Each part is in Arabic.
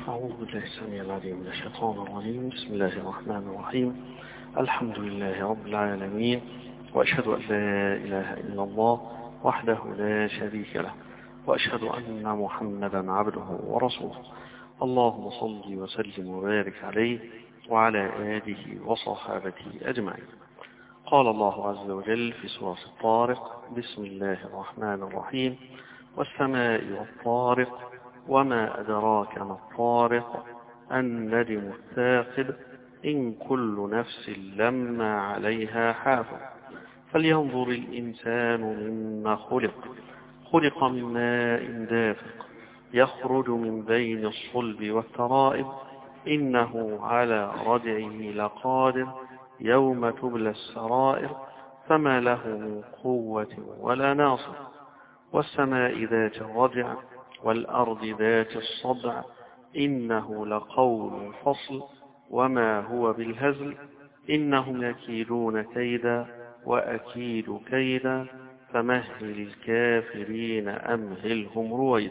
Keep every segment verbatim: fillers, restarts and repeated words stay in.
أعوذ بالله السميع العليم من الشيطان الرجيم. بسم الله الرحمن الرحيم. الحمد لله رب العالمين، وأشهد أن لا إله إلا الله وحده لا شريك له، وأشهد أن محمدا عبده ورسوله. اللهم صل وسلم وبارك عليه وعلى آله وصحابته أجمعين. قال الله عز وجل في سورة الطارق: بسم الله الرحمن الرحيم: والسماء والطارق وما أدراك ما الطارق النجم الثاقب إن كل نفس لما عليها حافظ فلينظر الإنسان مما خلق خلق من ماء دافق يخرج من بين الصلب والترائب إنه على رجعه لقادر يوم تبلى السرائر فما له من قوة ولا ناصر والسماء ذات الرجع والأرض ذات الصدع إنه لقول فصل وما هو بالهزل إنهم يكيدون كيدا وأكيد كيدا فمهل الكافرين أمهلهم رويدا.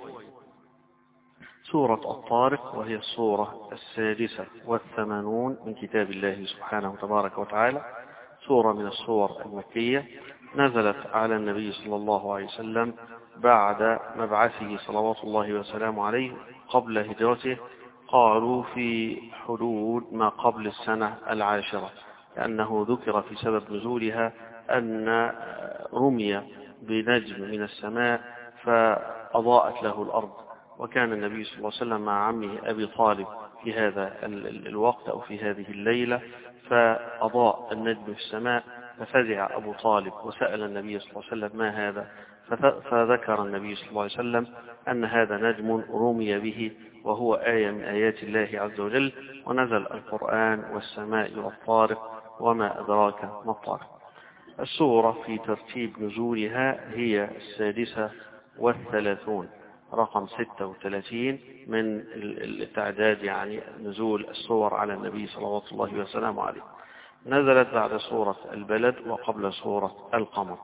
سورة الطارق، وهي السورة السادسة والثمانون من كتاب الله سبحانه تبارك وتعالى، سورة من السور المكية، نزلت على النبي صلى الله عليه وسلم بعد مبعثه صلوات الله وسلامه عليه قبل هجرته، قالوا في حدود ما قبل السنة العاشرة، لأنه ذكر في سبب نزولها أن رمي بنجم من السماء فأضاءت له الأرض، وكان النبي صلى الله عليه وسلم مع عمه أبي طالب في هذا الوقت أو في هذه الليلة، فأضاء النجم في السماء ففزع أبو طالب وسأل النبي صلى الله عليه وسلم: ما هذا؟ فذكر النبي صلى الله عليه وسلم أن هذا نجم رمي به وهو آية من آيات الله عز وجل، ونزل القرآن: والسماء والطارق وما أدراك ما الطارق. السورة في ترتيب نزولها هي السادسة والثلاثون، رقم ستة وثلاثين من التعداد، يعني نزول السور على النبي صلى الله عليه وسلم عليه. نزلت بعد سورة البلد وقبل سورة القمر.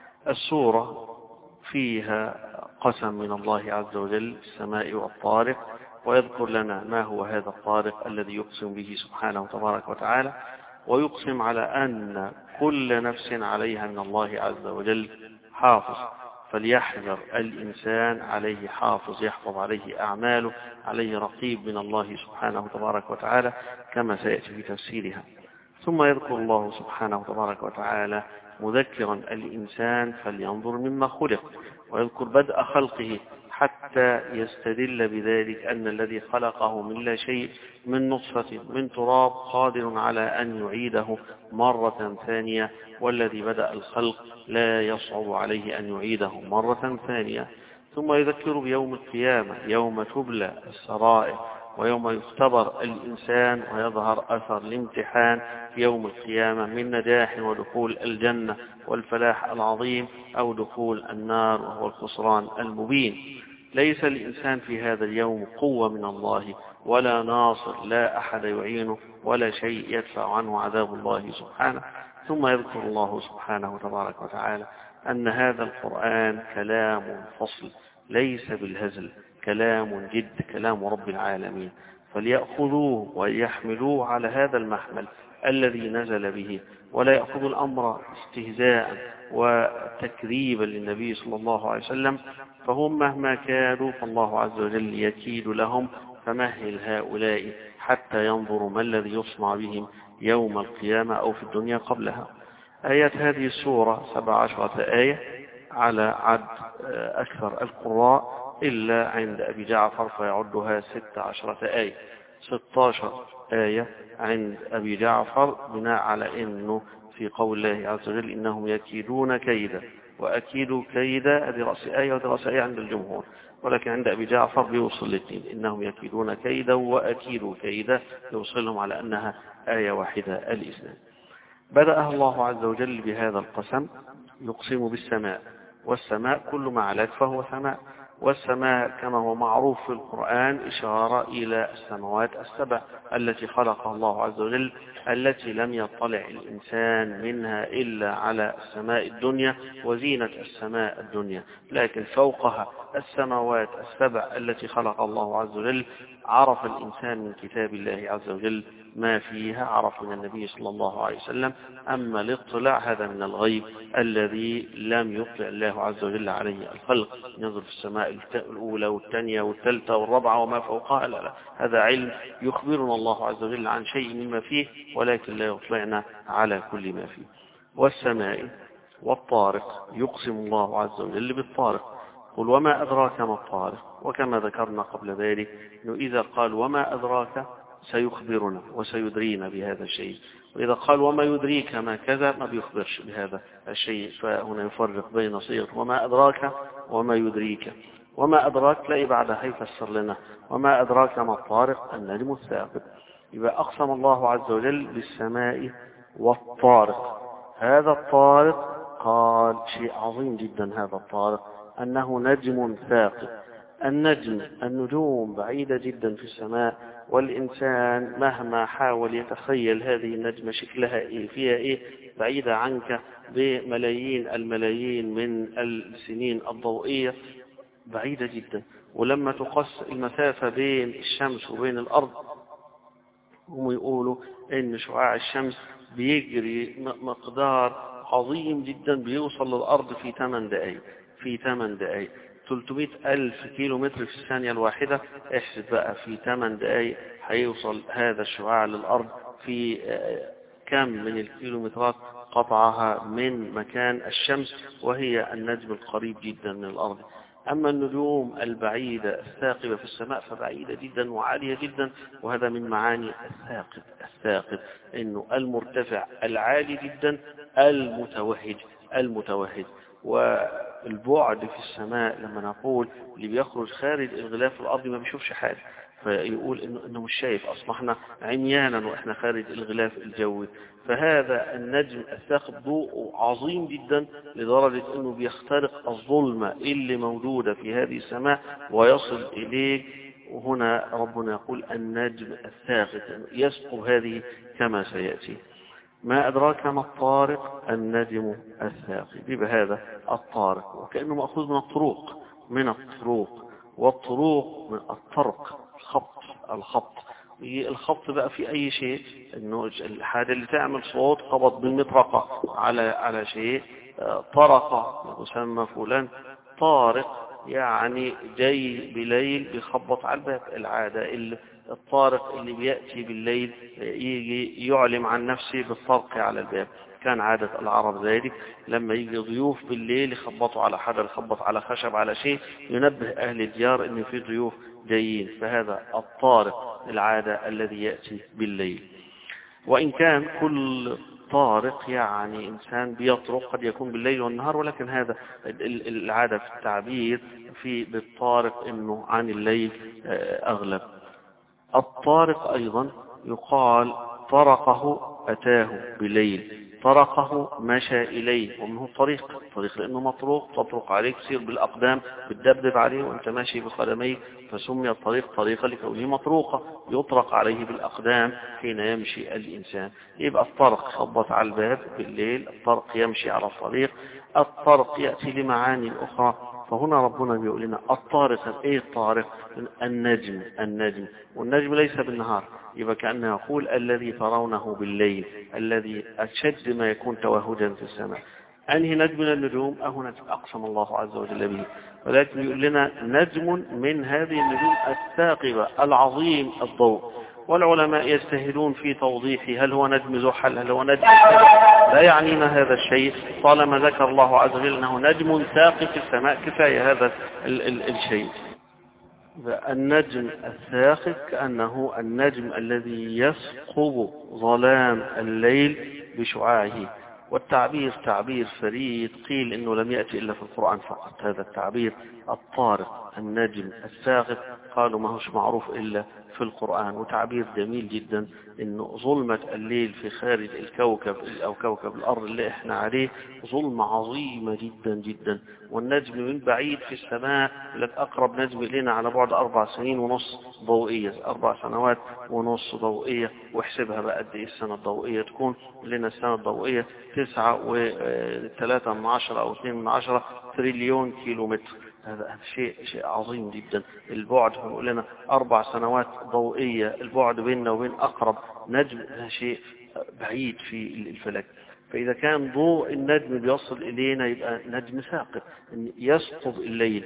السورة فيها قسم من الله عز وجل: السماء والطارق، ويذكر لنا ما هو هذا الطارق الذي يقسم به سبحانه تبارك وتعالى، ويقسم على أن كل نفس عليها من الله عز وجل حافظ، فليحذر الإنسان، عليه حافظ يحفظ عليه أعماله، عليه رقيب من الله سبحانه تبارك وتعالى كما سيأتي في تفسيرها. ثم يذكر الله سبحانه تبارك وتعالى مذكرا الإنسان: فلينظر مما خلق، ويذكر بدء خلقه حتى يستدل بذلك أن الذي خلقه من لا شيء، من نطفة من تراب، قادر على أن يعيده مرة ثانية، والذي بدأ الخلق لا يصعب عليه أن يعيده مرة ثانية. ثم يذكر بيوم القيامة، يوم تبلى السرائر، ويوم يختبر الإنسان ويظهر أثر الامتحان في يوم القيامة من نجاح ودخول الجنة والفلاح العظيم، أو دخول النار وهو الخسران المبين. ليس الإنسان في هذا اليوم قوة من الله ولا ناصر، لا أحد يعينه ولا شيء يدفع عنه عذاب الله سبحانه. ثم يذكر الله سبحانه تبارك وتعالى أن هذا القرآن كلام فصل ليس بالهزل، كلام جد، كلام رب العالمين، فليأخذوه ويحملوه على هذا المحمل الذي نزل به، ولا يأخذوا الأمر استهزاء وتكذيبا للنبي صلى الله عليه وسلم، فهم مهما كادوا فالله عز وجل يكيد لهم، فمهل هؤلاء حتى ينظروا ما الذي يصنع بهم يوم القيامة أو في الدنيا قبلها. آيات هذه السورة سبع عشرة آية على عد أكثر القراء، إلا عند أبي جعفر فيعدها ست عشرة آية، ستة عشر آية عند أبي جعفر، بناء على أنه في قول الله عز وجل: إنهم يكيدون كيدا وأكيد كيدا، هذه رأس آية وهذه رأس آية عند الجمهور، ولكن عند أبي جعفر بيوصل الاثنين: إنهم يكيدون كيدا وأكيد كيدا، يوصلهم على أنها آية واحدة الإسلام. بدأ الله عز وجل بهذا القسم، يقسم بالسماء، والسماء كل ما علت فهو سماء، والسماء كما هو معروف في القرآن إشارة إلى السماوات السبع التي خلقها الله عز وجل، التي لم يطلع الإنسان منها إلا على السماء الدنيا وزينة السماء الدنيا، لكن فوقها السماوات السبع التي خلق الله عز وجل عرف الإنسان من كتاب الله عز وجل ما فيها، عرف من النبي صلى الله عليه وسلم. أما الاطلاع هذا من الغيب الذي لم يطلع الله عز وجل عليه الخلق، ينظر في السماء الأولى والثانية والثالثة والرابعة وما فوقها، لا لا، هذا علم يخبرنا الله عز وجل عن شيء مما فيه، ولكن لا يطلعنا على كل ما فيه. والسماء والطارق، يقسم الله عز وجل بالطارق. قل وما أدراك ما الطارق. وكما ذكرنا قبل ذلك أنه إذا قال وما أدراك سيخبرنا وسيدرينا بهذا الشيء، وإذا قال وما يدريك ما كذا ما بيخبرش بهذا الشيء. فهنا يفرق بين صيغ وما أدراك وما يدريك. وما أدراك تلاقي بعدها يفسر لنا وما أدراك ما الطارق، النجم الثاقب. يبقى أقسم الله عز وجل بالسماء والطارق. هذا الطارق قال شيء عظيم جدا، هذا الطارق أنه نجم ثاقب. النجم، النجوم بعيدة جدا في السماء، والإنسان مهما حاول يتخيل هذه النجمة شكلها إيه فيها إيه، بعيدة عنك بملايين الملايين من السنين الضوئية، بعيدة جدا. ولما تقص المسافة بين الشمس وبين الأرض، هم يقولوا إن شعاع الشمس بيجري مقدار عظيم جدا، بيوصل للأرض في ثمان دقائق في ثمان دقائق ثلاثمائة ألف كيلو متر في الثانية الواحدة. احسب بقى في ثمان دقائق هيوصل هذا الشعاع للأرض في كم من الكيلومترات قطعها من مكان الشمس، وهي النجم القريب جدا من الأرض. أما النجوم البعيدة الثاقبة في السماء فبعيدة جدا وعالية جدا، وهذا من معاني الثاقب. الثاقب إنه المرتفع العالي جدا، المتوهج المتوهج. والبعد في السماء لما نقول اللي بيخرج خارج الغلاف الأرضي ما بيشوفش حاجة، فيقول إنه, إنه مش شايف، أصبحنا عميانا وإحنا خارج الغلاف الجوي. فهذا النجم الثاقب ضوء عظيم جدا لدرجة أنه بيخترق الظلمة اللي موجودة في هذه السماء ويصل إليه. وهنا ربنا يقول النجم الثاقب يسقط هذه كما سيأتي. ما أدراك ما الطارق، النجم الثاقب. بهذا الطارق وكأنه مأخوذ من الطروق من الطروق والطروق من الطرق، الخط الخط الخط بقى في أي شيء، إنه الحاجة اللي تعمل صوت خبط بالمطرقة على على شيء، طرقة يسمى فلان طارق، يعني جاي بليل بيخبط على الباب. العادة الطارق اللي بيأتي بالليل يجي يعلم عن نفسه بالطرق على الباب. كان عادة العرب ذلك، لما يجي ضيوف بالليل يخبطوا على حجر، يخبط على خشب على شيء، ينبه أهل الديار إن في ضيوف جايين. فهذا الطارق العادة الذي يأتي بالليل. وإن كان كل طارق يعني إنسان بيطرق قد يكون بالليل والنهار، ولكن هذا العادة في التعبير في بالطارق إنه عن الليل أغلب. الطارق أيضا يقال طرقه أتاه بليل، طرقه مشى إليه، ومنه طريق طريق لأنه مطروق، تطرق عليك تصير بالأقدام بتدبدب عليه وأنت ماشي بقدميك، فسمي الطريق طريقة لكونه مطروقة يطرق عليه بالأقدام حين يمشي الإنسان. يبقى الطرق خبط على الباب بالليل، الطرق يمشي على الطريق، الطرق يأتي لمعاني أخرى. فهنا ربنا بيقول لنا الطارق. ايه الطارق؟ النجم النجم والنجم ليس بالنهار، يبقى كأنه يقول الذي ترونه بالليل، الذي أشد ما يكون توهجا في السماء. أنهي نجم من النجوم؟ أهو نجم أقسم الله عز وجل به، ولكن يقول لنا نجم من هذه النجوم الثاقبة العظيم الضوء. والعلماء يجتهدون في توضيح هل هو نجم زحل، هل هو نجم، لا يعنينا هذا الشيء طالما ذكر الله عز وجل أنه نجم ثاقب في السماء، كفاية هذا ال ال الشيء. النجم الثاقب كأنه النجم الذي يثقب ظلام الليل بشعاعه. والتعبير تعبير فريد، قيل إنه لم يأتي إلا في القرآن فقط هذا التعبير الطارق النجم الثاقب، قالوا ما هوش معروف إلا في القرآن. وتعبير جميل جدا إنه ظلمة الليل في خارج الكوكب أو كوكب الأرض اللي إحنا عليه ظلمة عظيمة جدا جدا، والنجم من بعيد في السماء لك أقرب نجم إلينا على بعد أربع سنين ونص ضوئية، أربع سنوات ونص ضوئية. واحسبها بقى قد إيه السنة الضوئية تكون لنا. السنة الضوئية تسعة وثلاثة من عشرة أو اثنين من عشرة تريليون كيلو متر. هذا شيء شيء عظيم جدا. البعد هنقول لنا أربع سنوات ضوئية، البعد بيننا وبين أقرب نجم هذا شيء بعيد في الفلك. فإذا كان ضوء النجم بيصل إلينا يبقى نجم ثاقب يثقب الليل.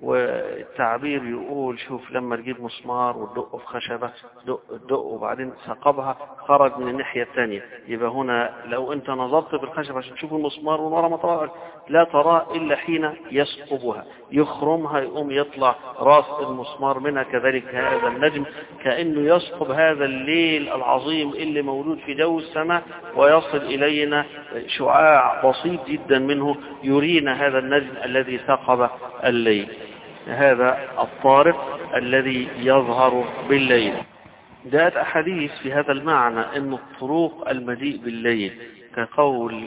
والتعبير يقول شوف لما تجيب مسمار وتدقه في خشبة، دق دق وبعدين ثقبها خرج من الناحية الثانية، يبقى هنا لو أنت نظرت بالخشبة عشان تشوف المسمار ونرى ما ترى لا ترى إلا حين يثقبها يخرمها يقوم يطلع راس المسمار منها. كذلك هذا النجم كأنه يثقب هذا الليل العظيم اللي موجود في جو السماء، ويصل إلينا شعاع بسيط جدا منه يرينا هذا النجم الذي ثقب الليل. هذا الطارق الذي يظهر بالليل. جاءت أحاديث في هذا المعنى أن الطروق المجيء بالليل، كقول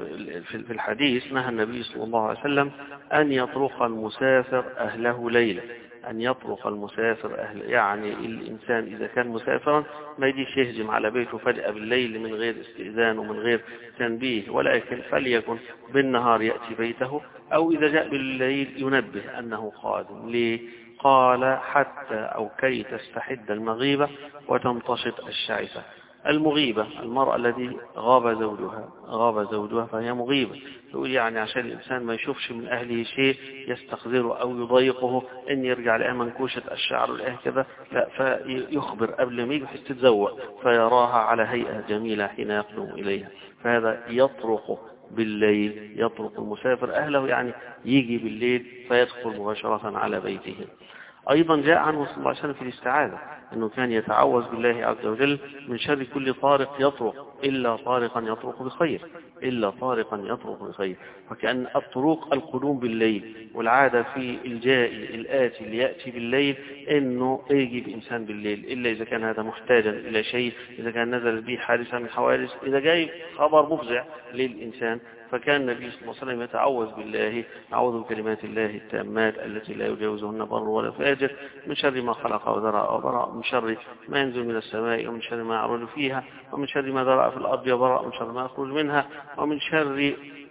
في الحديث نهى النبي صلى الله عليه وسلم أن يطرق المسافر أهله ليلا، أن يطرق المسافر أهله، يعني الإنسان إذا كان مسافرا ما يجيش يهجم على بيته فجأة بالليل من غير استئذان ومن غير تنبيه، ولكن فليكن بالنهار يأتي بيته، أو إذا جاء بالليل ينبه أنه قادم. ليه؟ قال حتى أو كي تستحد المغيبة وتمتشط الشعثة. المغيبة المرأة التي غاب زوجها غاب زوجها فهي مغيبة. يقول يعني عشان الإنسان ما يشوفش من أهله شيء يستخذره أو يضايقه إن يرجع لها منكوشة الشعر والآه كذا، لا، فيخبر قبل ما يجي بحيث تتزوق فيراها على هيئة جميلة حين يقدم إليها. فهذا يطرق بالليل، يطرق المسافر أهله، يعني يجي بالليل فيدخل مباشرة على بيته. أيضا جاء عنه صلى الله عليه وسلم في الاستعاذة أنه كان يتعوذ بالله عز وجل من شر كل طارق يطرق إلا طارقا يطرق بخير، إلا طارقا يطرق بخير. وكأن الطرق القدوم بالليل، والعادة في الجائي الآتي اللي يأتي بالليل أنه يجي بإنسان بالليل إلا إذا كان هذا محتاجا إلى شيء، إذا كان نزل به حادثة من حوادث، إذا جاي خبر مفزع للإنسان. فكان النبي صلى الله عليه وسلم يتعوذ بالله: أعوذ بكلمات الله التامات التي لا يجاوزهن بر ولا فاجر، من شر ما خلق وذرأ وبرأ، من شر ما ينزل من السماء، ومن شر ما يعرج فيها، ومن شر ما ذرأ في الأرض وبرأ، ومن شر ما يخرج منها، ومن شر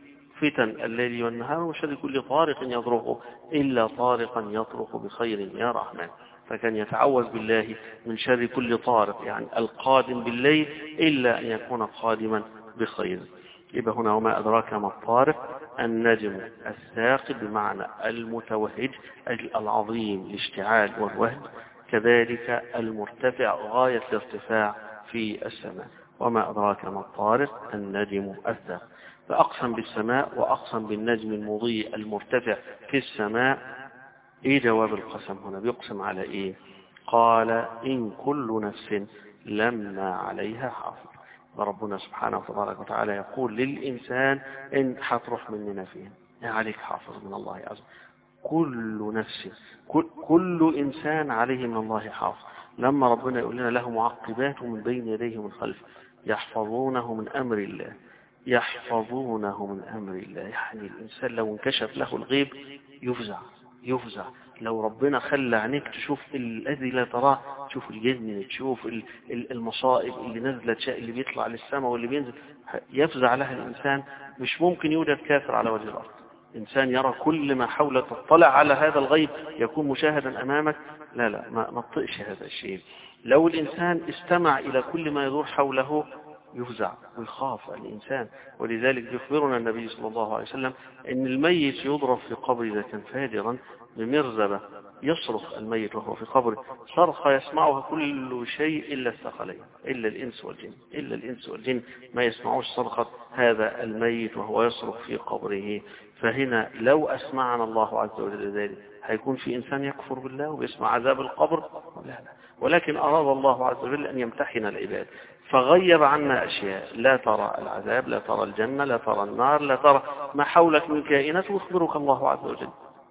فتن الليل والنهار، ومن شر كل طارق يطرق إلا طارقا يطرق بخير يا رحمن. فكان يتعوذ بالله من شر كل طارق، يعني القادم بالليل، إلا أن يكون قادما بخير. يبقى هنا وما أدراك ما الطارق، النجم الثاقب بمعنى المتوهج العظيم الاشتعال والوهج، كذلك المرتفع غاية الارتفاع في السماء. وما أدراك ما الطارق، النجم الثاقب. فأقسم بالسماء وأقسم بالنجم المضيء المرتفع في السماء. إيه جواب القسم هنا؟ بيقسم على إيه؟ قال إن كل نفس لما عليها حافظ. وربنا سبحانه وتعالى يقول للإنسان إن حتروح مننا فين عليك حافظ من الله عز وجل. كل نفس كل, كل إنسان عليه من الله حافظ. لما ربنا يقول لنا له معقبات من بين يديه ومن خلفه يحفظونه من أمر الله، يحفظونه من أمر الله، يعني الإنسان لو انكشف له الغيب يفزع يفزع. لو ربنا خلى عينيك تشوف الذي لا تراه، تشوف الجن، تشوف المصائب اللي نزلت، اللي بيطلع للسماء واللي بينزل، يفزع لها الإنسان. مش ممكن يوجد كافر على وجه الأرض. إنسان يرى كل ما حوله، تطلع على هذا الغيب يكون مشاهدا أمامك، لا لا ما نطقش هذا الشيء. لو الإنسان استمع إلى كل ما يدور حوله يفزع ويخاف الإنسان. ولذلك يخبرنا النبي صلى الله عليه وسلم أن الميت يضرب في قبر إذا كان فاجرا بمرزبة، يصرخ الميت وهو في قبره صرخة يسمعها كل شيء إلا الثقلين، إلا الإنس والجن، إلا الإنس والجن ما يسمعوش صرخة هذا الميت وهو يصرخ في قبره. فهنا لو أسمعنا الله عز وجل ذلك هيكون في إنسان يكفر بالله ويسمع عذاب القبر؟ لا لا. ولكن أراد الله عز وجل أن يمتحن العباد، فغيب عنا أشياء: لا ترى العذاب، لا ترى الجنة، لا ترى النار، لا ترى ما حولك من كائنات، ويخبرك الله عز وجل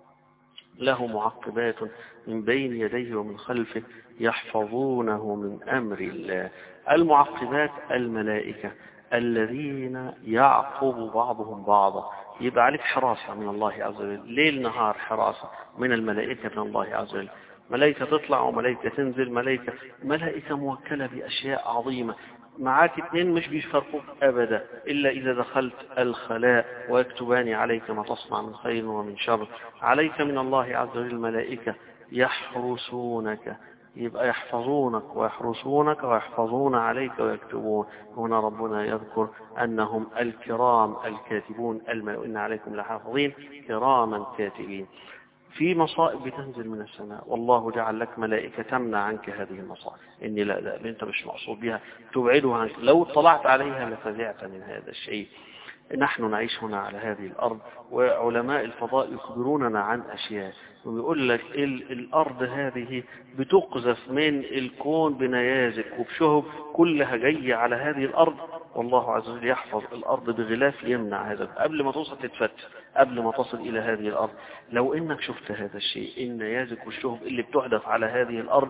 له معقبات من بين يديه ومن خلفه يحفظونه من أمر الله. المعقبات الملائكة الذين يعقب بعضهم بعضا. يبقى عليك حراسة من الله عز وجل، ليل نهار حراسة من الملائكة من الله عز وجل. ملائكة تطلع وملائكة تنزل، ملائكة ملائكة موكلة بأشياء عظيمة. معاك اتنين مش بيفرقوك أبدا إلا إذا دخلت الخلاء، ويكتبان عليك ما تصنع من خير ومن شر. عليك من الله عز وجل الملائكة يحرسونك، يبقى يحفظونك ويحرسونك ويحفظون عليك ويكتبون. هنا ربنا يذكر أنهم الكرام الكاتبون، إن عليكم لحافظين كراما كاتبين. في مصائب بتنزل من السماء، والله جعل لك ملائكة تمنع عنك هذه المصائب. إني لا لا أنت مش مقصود بها، تبعدها عنك. لو اطلعت عليها لفزعت من هذا الشيء. نحن نعيش هنا على هذه الأرض، وعلماء الفضاء يخبروننا عن أشياء، ويقول لك الأرض هذه بتقذف من الكون بنيازك وبشهب كلها جاية على هذه الأرض، والله عز وجل يحفظ الأرض بغلاف يمنع هذا قبل ما توصل تتفتح، قبل ما تصل إلى هذه الأرض. لو إنك شفت هذا الشيء، النيازك والشهب اللي بتحدث على هذه الأرض،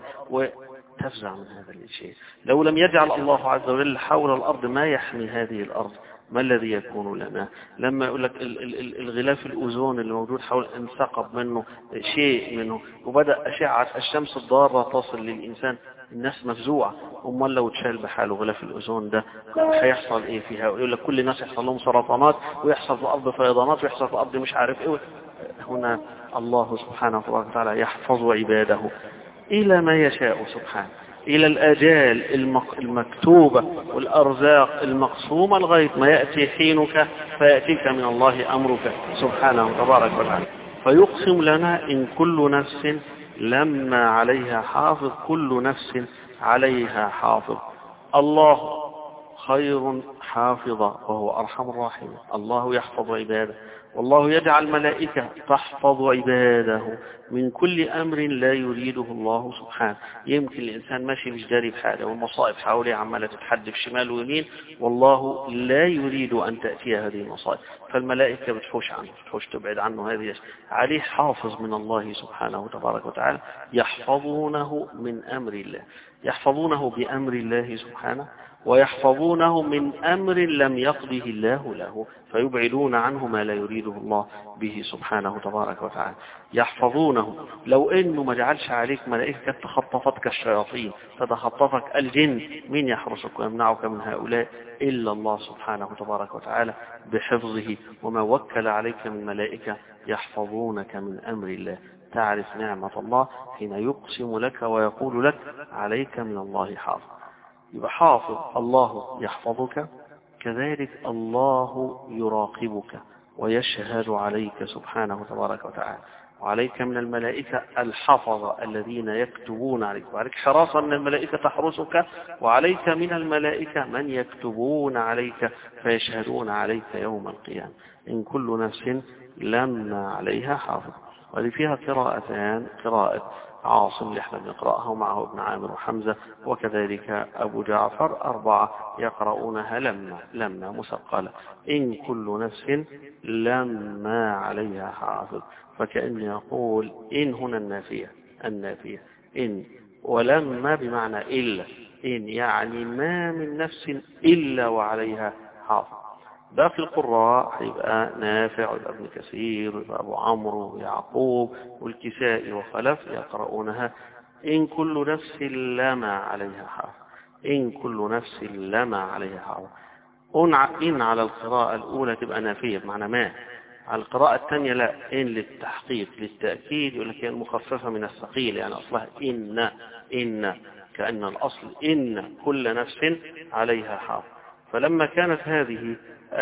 وتفزع من هذا الشيء. لو لم يجعل الله عز وجل حول الأرض ما يحمي هذه الأرض، ما الذي يكون لنا؟ لما يقول لك الغلاف الأوزون اللي موجود حول انثقب منه شيء منه، وبدأ أشعة الشمس الضارة تصل للإنسان، الناس مفزوعة. أمال لو تشال بحاله غلاف الأوزون ده هيحصل إيه فيها؟ يقول لك كل الناس يحصل لهم سرطانات، ويحصل في الأرض فيضانات، ويحصل في الأرض مش عارف إيه. هنا الله سبحانه وتعالى يحفظ عباده إلى ما يشاء سبحانه، إلى الأجال المكتوبة والأرزاق المقسومة لغاية ما يأتي حينك فيأتيك من الله أمرك سبحانه تبارك وتعالى. فيقسم لنا إن كل نفس لما عليها حافظ، كل نفس عليها حافظ. الله خير حافظا وهو أرحم الراحمين. الله يحفظ عباده، والله يجعل ملائكة تحفظ عباده من كل أمر لا يريده الله سبحانه. يمكن الإنسان ماشي مش داري بحاجة، والمصائب حواليه عمالة تتحدف شمال ويمين، والله لا يريد أن تأتي هذه المصائب، فالملائكة بتحوش عنه، بتحوش تبعد عنه. هذه عليه حافظ من الله سبحانه تبارك وتعالى يحفظونه من أمر الله، يحفظونه بأمر الله سبحانه، ويحفظونه من أمر لم يقضه الله له، فيبعدون عنه ما لا يريده الله به سبحانه تبارك وتعالى. يحفظونه. لو إنه ما جعلش عليك ملائكة تخطفتك الشياطين، تتخطفك الجن، من يحرسك ويمنعك من هؤلاء إلا الله سبحانه تبارك وتعالى بحفظه. وما وكل عليك من ملائكة يحفظونك من أمر الله. تعرف نعمة الله حين يقسم لك ويقول لك عليك من الله حافظ. يبقى حافظ، الله يحفظك، كذلك الله يراقبك ويشهد عليك سبحانه تبارك وتعالى. وعليك من الملائكة الحفظة الذين يكتبون عليك، وعليك حراسة من الملائكة تحرسك، وعليك من الملائكة من يكتبون عليك فيشهدون عليك يوم القيامة. إن كل نفس لما عليها حافظ. ولي فيها قراءتان، قراءة عاصم اللي احنا بنقرأها ومعه ابن عامر وحمزة، وكذلك أبو جعفر، أربعة يقرؤونها لما لما مثقلة. إن كل نفس لما عليها حافظ. فكأن يقول إن هنا النافية، النافية إن، ولما بمعنى إلا. إن يعني ما من نفس إلا وعليها حافظ. ده في القراء هيبقى نافع ويبقى ابن كثير ويبقى أبو عمرو ويعقوب والكسائي وخلف يقرؤونها إن كل نفس لما عليها حافظ. إن كل نفس لما عليها حافظ. إن على القراءة الأولى تبقى نافية بمعنى ما، على القراءة الثانية لا، إن للتحقيق للتأكيد، يقول لك هي المخففة من الثقيل، يعني أصلها إن إن كأن الأصل إن كل نفس عليها حافظ. فلما كانت هذه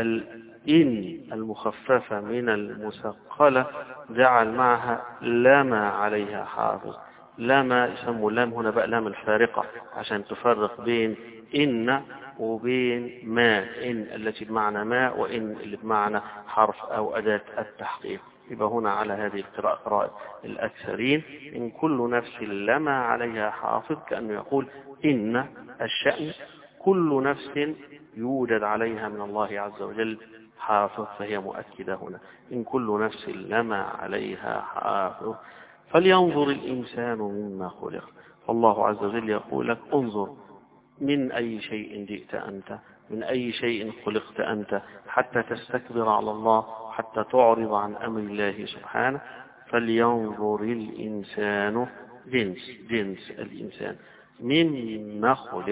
الإن المخففة من المثقلة جعل معها لما عليها حافظ. لما يسموا اللام هنا بقى لام الفارقة عشان تفرق بين إن وبين ما. إن التي بمعنى ما، وإن اللي بمعنى حرف أو أداة التحقيق. يبقى هنا على هذه القراءة قراءة الأكثرين إن كل نفس لما عليها حافظ، كأنه يقول إن الشأن كل نفس يوجد عليها من الله عز وجل حافظ، فهي مؤكدة هنا إن كل نفس لما عليها حافظ. فلينظر الإنسان مما خلق. فالله عز وجل يقول لك انظر من أي شيء جئت أنت، من أي شيء خلقت أنت، حتى تستكبر على الله، حتى تعرض عن أمر الله سبحانه. فلينظر الإنسان، جنس جنس الإنسان، مما خلق.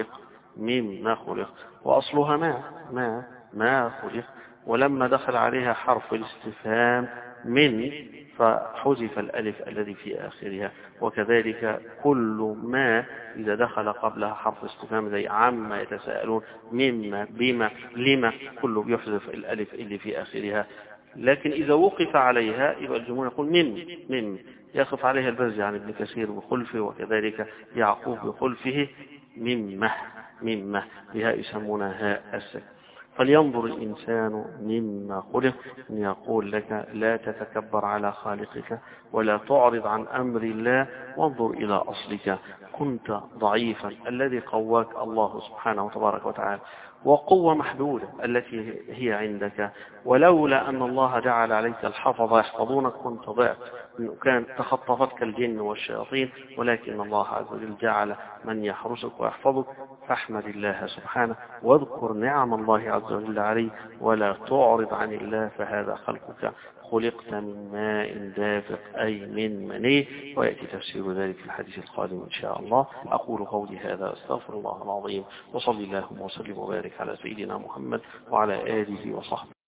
مما خلق، وأصلها ما ما ما خلق، ولما دخل عليها حرف الاستفهام من فحذف الألف الذي في آخرها. وكذلك كل ما إذا دخل قبلها حرف استفهام زي عما يتساءلون، مما، بما، لما، كله بيحذف الألف اللي في آخرها. لكن إذا وقف عليها يبقى الجمهور يقول مم مم يقف عليها البزي عن ابن كثير بخلفه، وكذلك يعقوب بخلفه ممه ممه بها يسمونها هاء السكن. فلينظر الإنسان مما خلق، أن يقول لك لا تتكبر على خالقك ولا تعرض عن أمر الله، وانظر إلى أصلك. كنت ضعيفا، الذي قواك الله سبحانه وتبارك وتعالى، وقوة محدودة التي هي عندك، ولولا أن الله جعل عليك الحفظ يحفظونك كنت ضعت، كان تخطفتك الجن والشياطين، ولكن الله عز وجل جعل من يحرسك ويحفظك. فاحمد الله سبحانه واذكر نعم الله عز وجل عليه، ولا تعرض عن الله، فهذا خلقك. خلقت من ماء دافق أي من مني، ويأتي تفسير ذلك في الحديث القادم إن شاء الله. أقول قولي هذا أستغفر الله العظيم، وصلي اللهم وسلم وبارك على سيدنا محمد وعلى آله وصحبه.